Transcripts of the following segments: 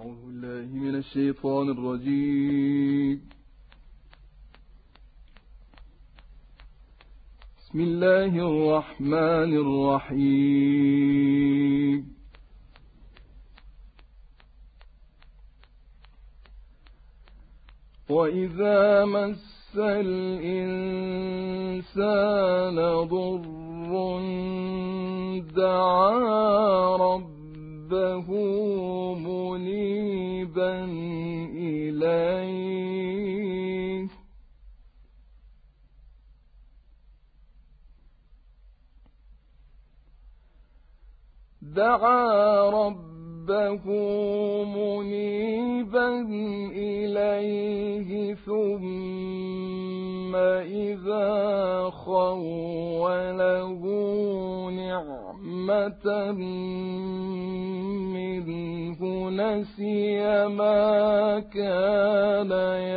أعوذ بالله من الشيطان الرجيم. بسم الله الرحمن الرحيم. وإذا مس الإنسان ضر دعا ربه منيبا إليه ثم إذا خوله نعمة منه نسي ما كان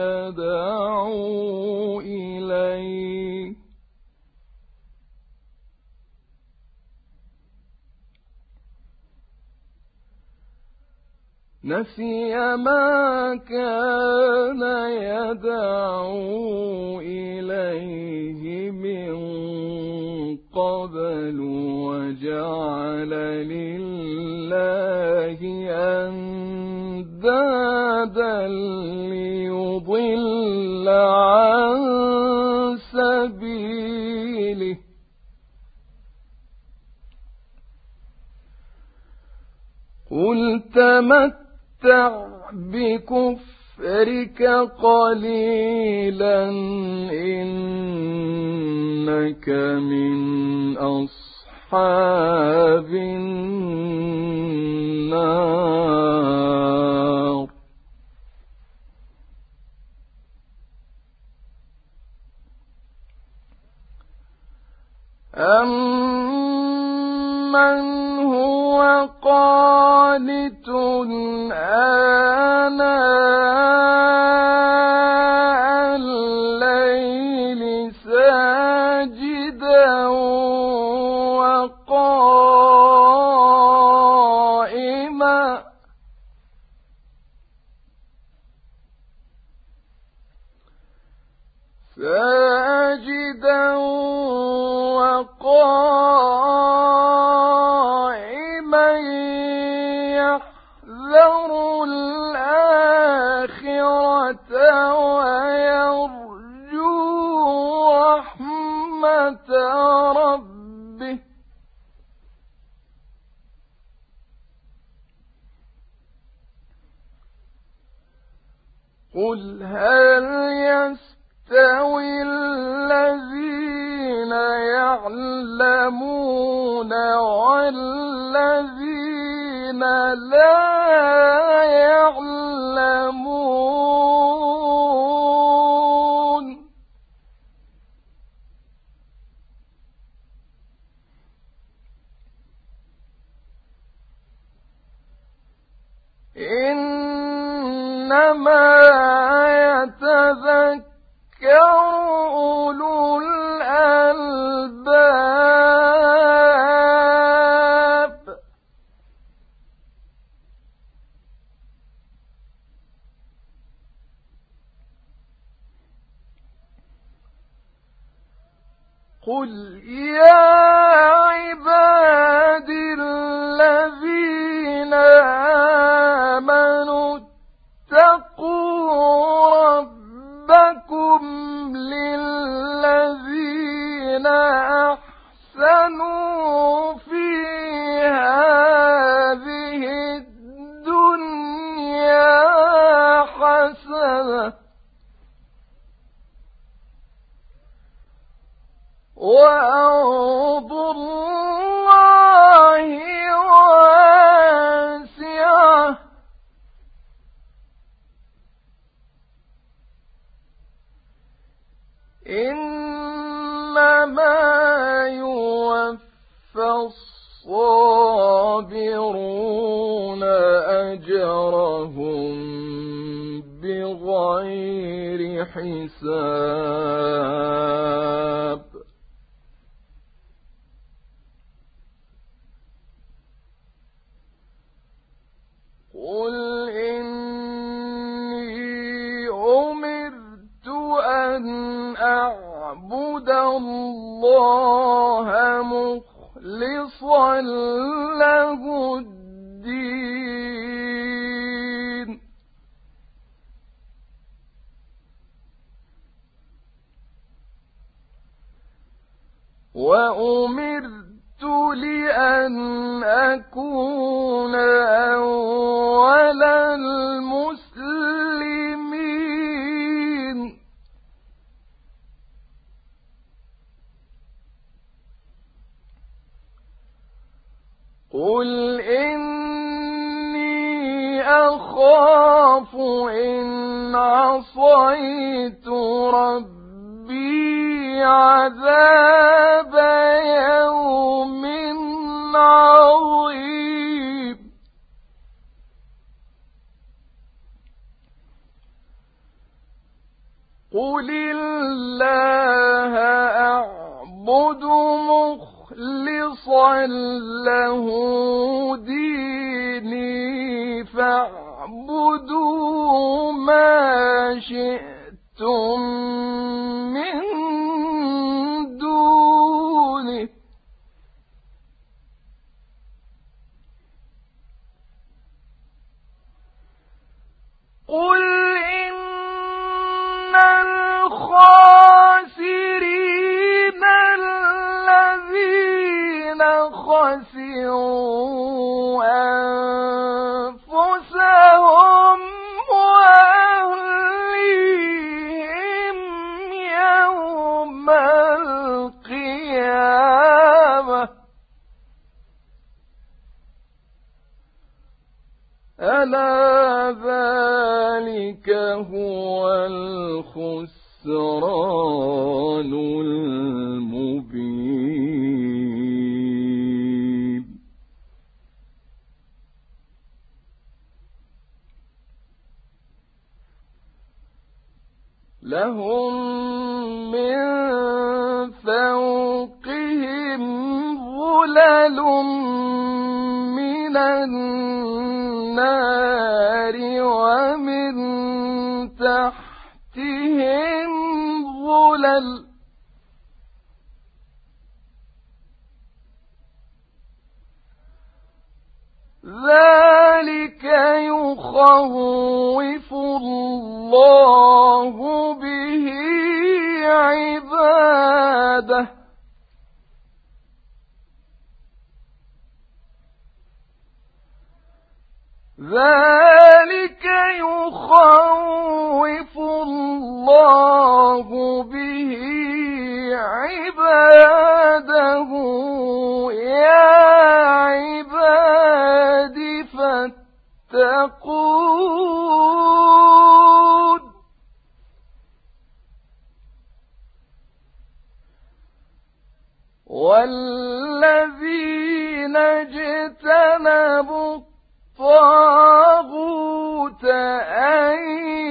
يدعو إليه من قبل وجعل لله أندادا ليضل عن سبيله قل تمتع بكفرك قليلا إنك من أصحاب النار أمن هو قانت آناء الليل ساجدا وقائما يحذر الآخرة ويرجو رحمة ربه قل هل يستوي الذين يعلمون والذين لا يعلمون إنما يتذكر أولو الألباب قل يا عبادي الذين آمنوا اتقوا ربكم للذين أحسنوا في هذه الدنيا حسنة وأرض الله واسعة إنما يوفى الصابرون أجرهم بغير حساب قل إن وأمرت لأن أكون أول المسلمين. قل إني أخاف إن عصيت ربي عذاب يوم عظيم. قل الله أعبد مخلصا له ديني فاعبدوا ما شئتم من دونه. قل إن الخاسرين الذين خسروا أنفسهم وأهليهم يوم القيامة ألا ذلك هو الخسران المبين. لهم من فوقهم ظلل من النار ومن تحتهم ظلل ذلك يخوف الله به عباده. ذلك يخوف الله به عباده يا عباد فاتقون. والذين اجتنبوا الطاغوت أن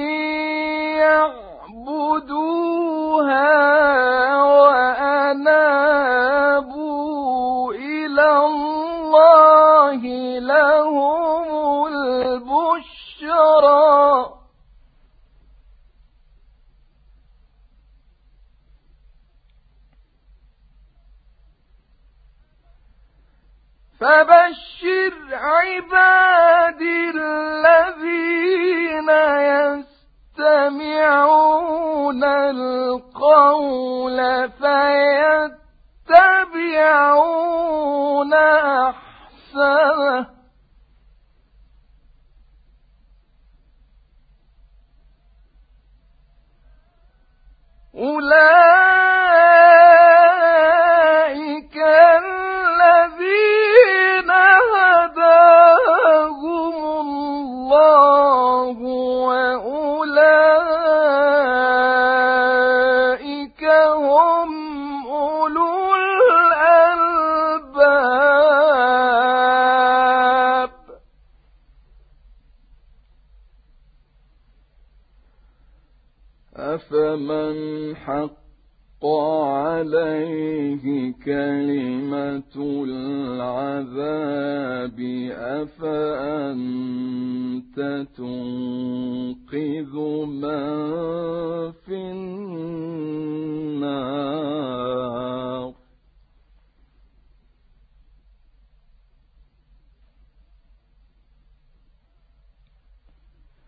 يعبدوها وأنابوا إلى الله لهم البشرى. فبشر عبادي الذين يستمعون القول فيتبعون أحسنه. أولئك الذين هداهم الله وأولئك هم أولو الألباب. أفمن حق عليه كلمة العذاب أفأنت تنقذ من في النار.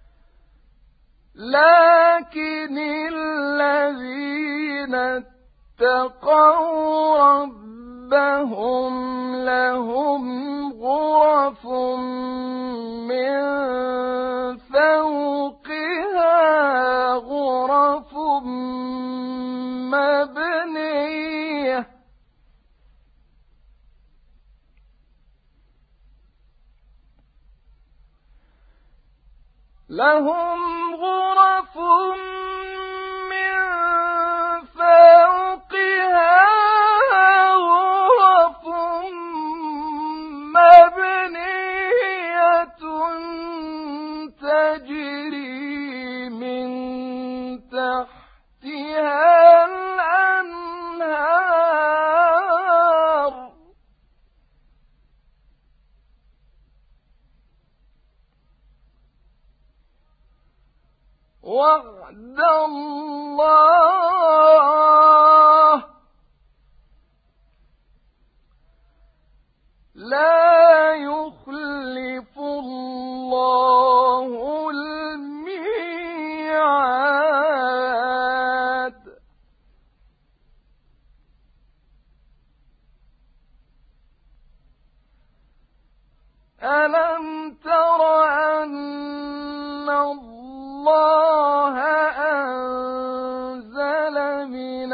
لكن الذين اتقوا ربهم لهم غرف من فوقها غرف مبنية لهم غرف من فوقها غرف مبنية تجري من تحتها الأنهار وعد الله لا يخلف الله الميعاد ألم تر أن الله أنزل من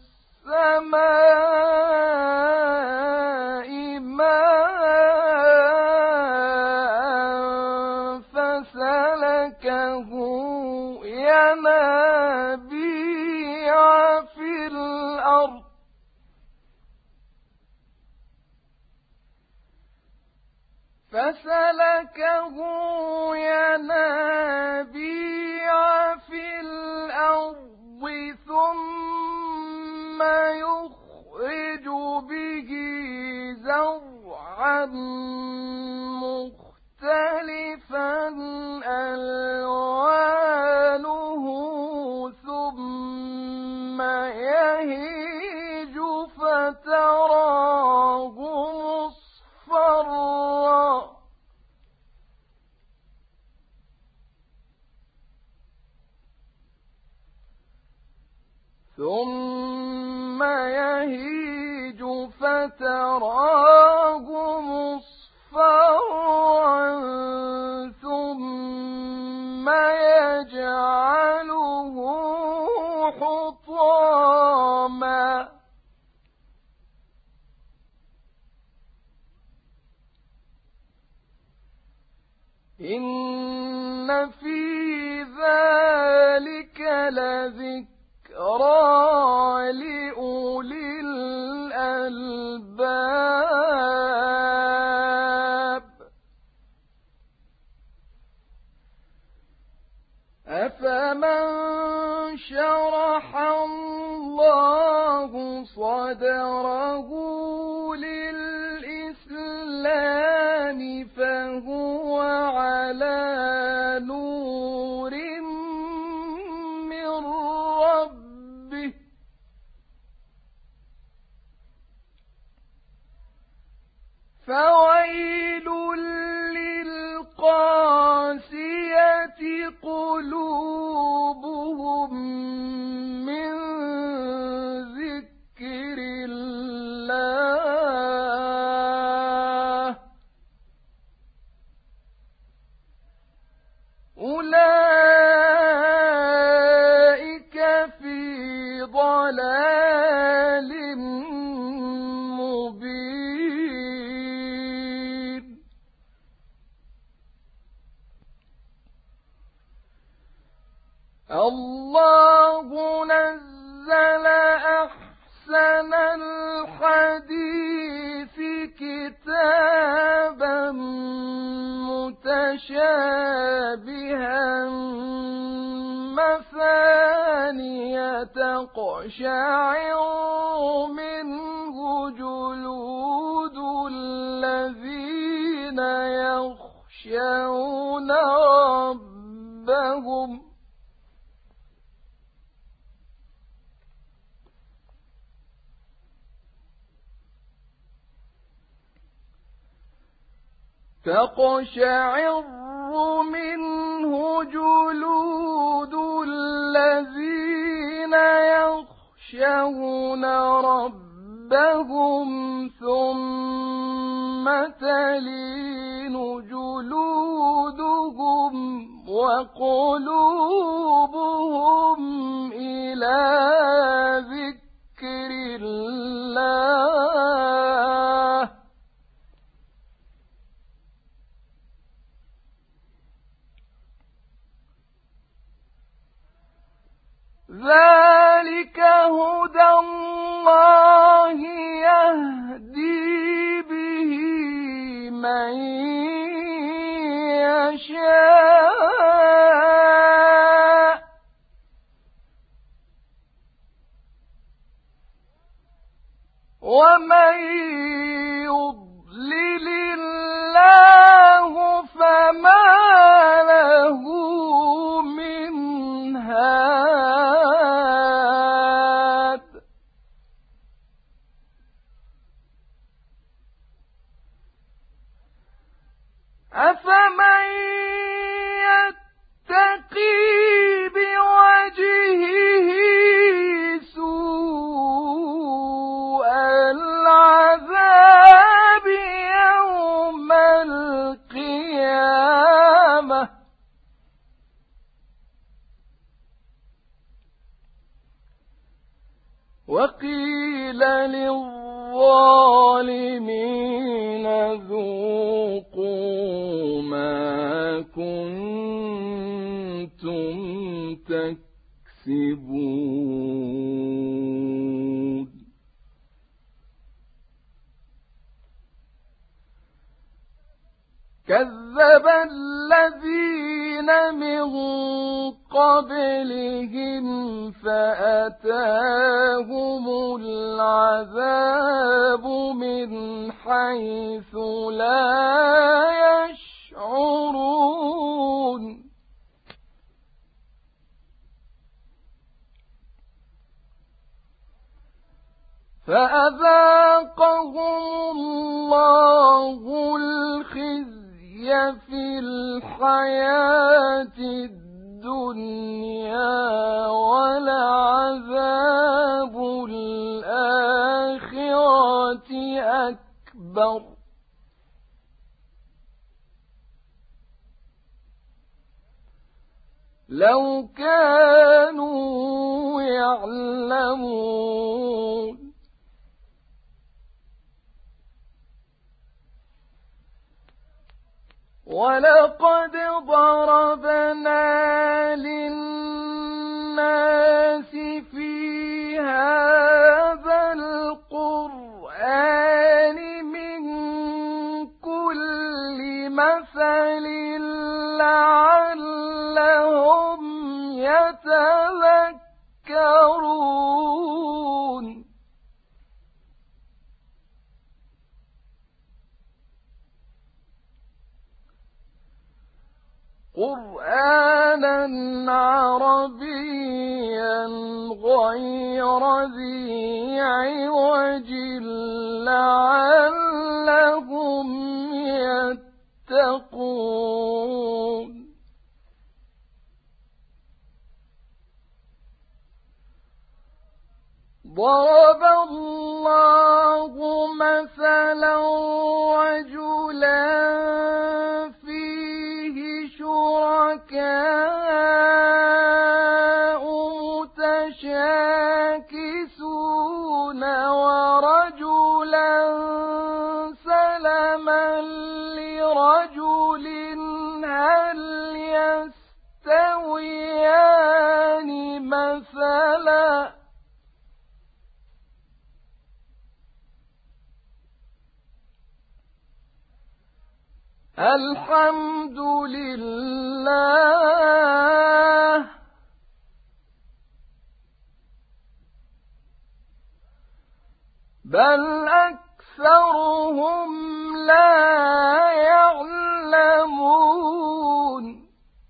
السماء ماء فسلكه ينابيع في الأرض ثم يخرج به زرعا مختلفا ألوانه ثم يهيج فتراه مصفرا ثم يهيج فتراه مصفرا ثم يجعله حطاما إن في ذلك لذكرى لأولي الألباب أفمن شرح الله صدره للإسلام فهو على نور من ربه فويل للقاسية قلوبهم من ذكر الله أولئك في ضلال مبين الله نزل أحسن الحديث كتابا متشابها مثانية تقشعر منه جلود الذين يخشون ربهم تقشعر منه جلود الذين يخشون ربهم ثم تلين جلودهم وقلوبهم إلى ذكر الله ذلك هدى الله يهدي به من يشاء ومن يضلل الله فما له من هاد أفمن يتقي بوجهه سوء العذاب يوم القيامة وقيل للظالمين ذوقوا ما كنتم تكسبون كذب الذين من قبلهم فأتاهم العذاب من حيث لا يشعرون فأذاقهم الله الخزي في الحياة الدنيا ولعذاب الآخرة أكبر لو كانوا يعلمون ولقد ضربنا للناس في هذا القرآن من كل مثل لعلهم يتذكرون قرآنا عربيا غير ذي عوج لعلهم يتقون ضرب الله مثلا رجلا شركاء متشاكسون ورجلا سلما لرجل هل يستويان مثلا الحمد لله بل أكثرهم لا يعلمون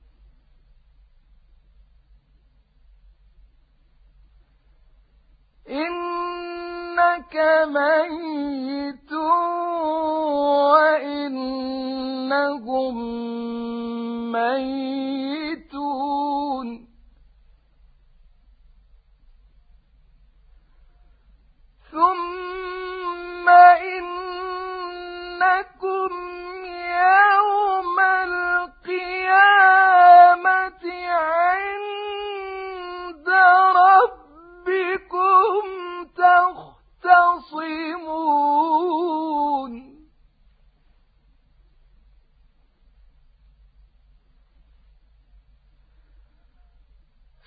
إنك ميت وإنهم ميتون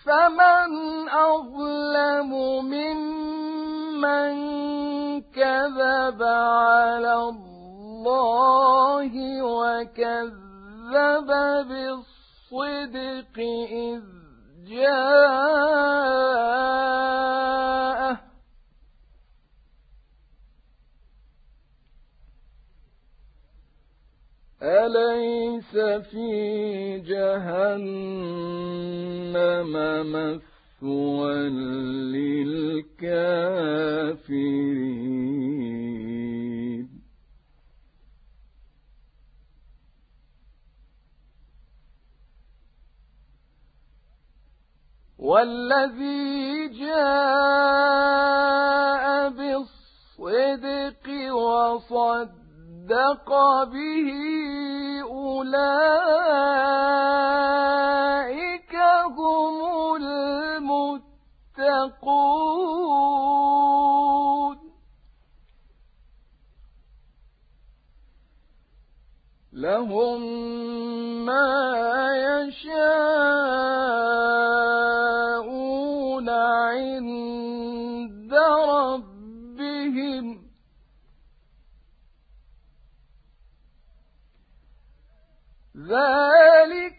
فمن أظلم ممن كذب على الله وكذب بالصدق إذ جاءه أليس في جهنم مثوى للكافرين والذي جاء بالصدق وصدق به أولئك هم المتقون لهم ما يشاءون عند ربهم ذلك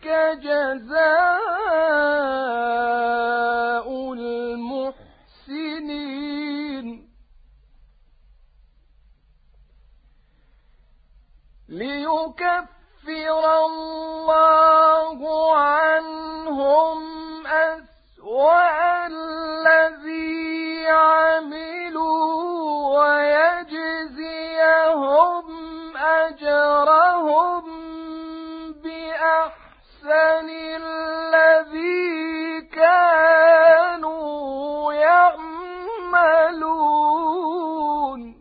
جزاء المحسنين ليكفر الله عنهم أسوأ الذي عملوا ويجزيهم أجرهم بأحسن الذي كانوا يعملون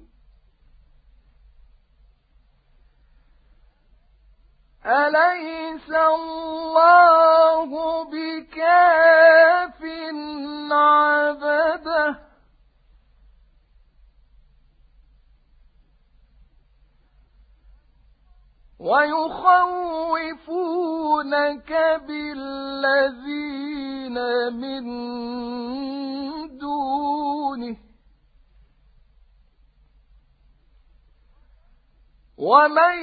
أليس الله بكاف عبده ويخوفونك بالذين من دونه ومن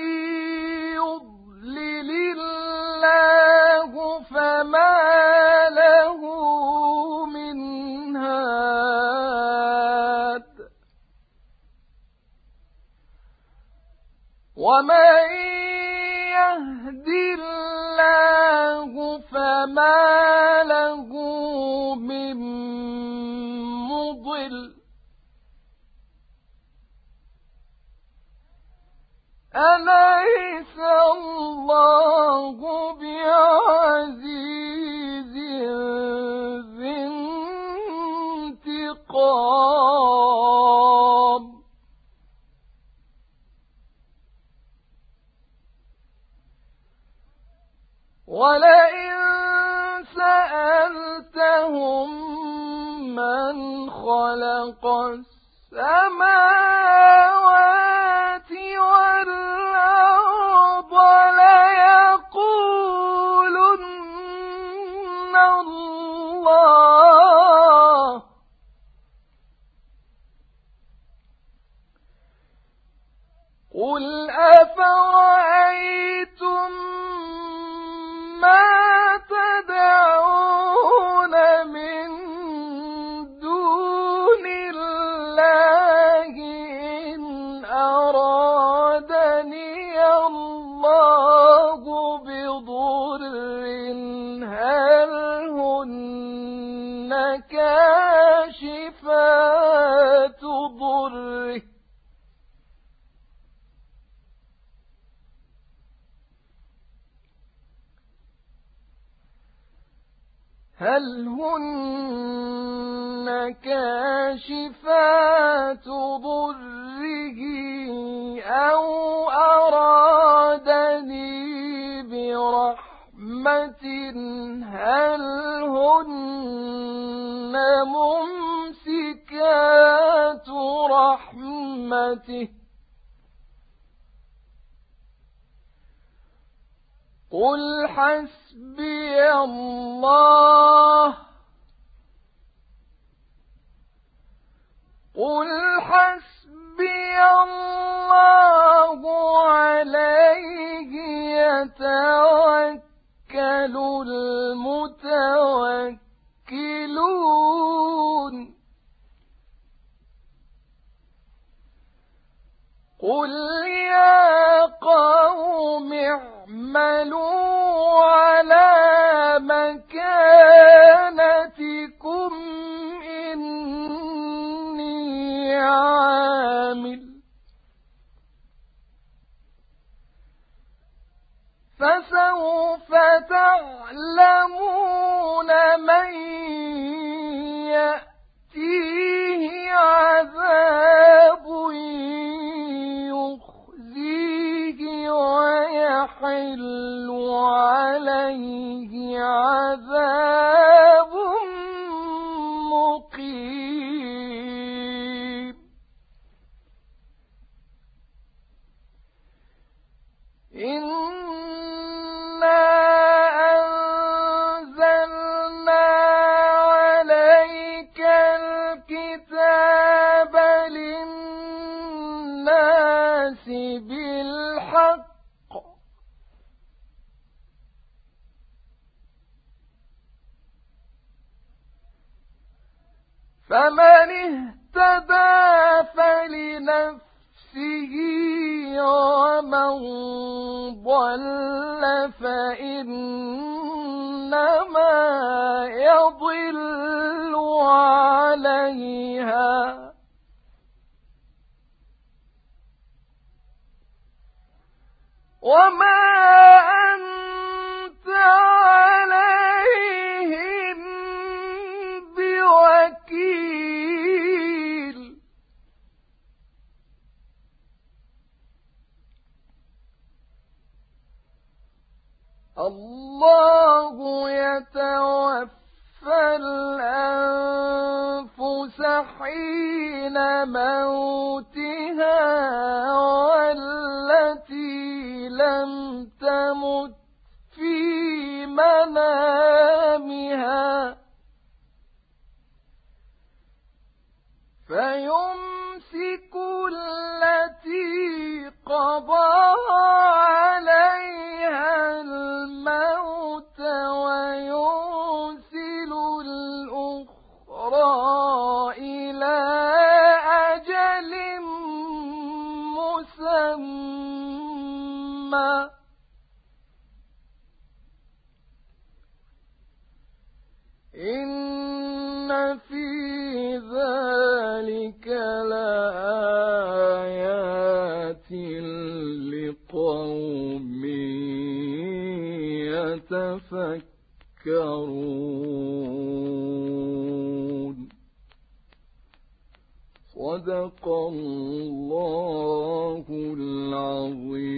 يضلل الله فما له من هاد ومن يهد الله فما له من مضل أليس الله بعزيز ذي انتقام ولئن سألتهم من خلق السماوات والأرض ليقولن الله قل أفرأيتم ما تدعون من دون الله إن أرادني الله بضر هل هن كاشفات ضره هل هن كاشفات ضره أو أرادني برحمة هل هن ممسكات رحمته قل حسبي الله قل حسبي الله عليه يتوكل المتوكلون قل يا قوم اعملوا على مكانتكم إني عامل فسوف تعلمون من يأتيه عذاب يخزيه ويحل عليه عذاب مقيم إنا أنزلنا عليك الكتاب للناس بالحق فمن اهتدى فلنفسه ومن ضل فإنما يضل عليها وما أنت عليهم بوكيل الله يتوفى الأنفس حين موتها والتي لم تمت في منامها فيمسك التي قضى عليها الموت ويرسل الأخرى إلى أجل مسمى إن في ذلك لآيات لقوم يتفكرون صدق الله العظيم.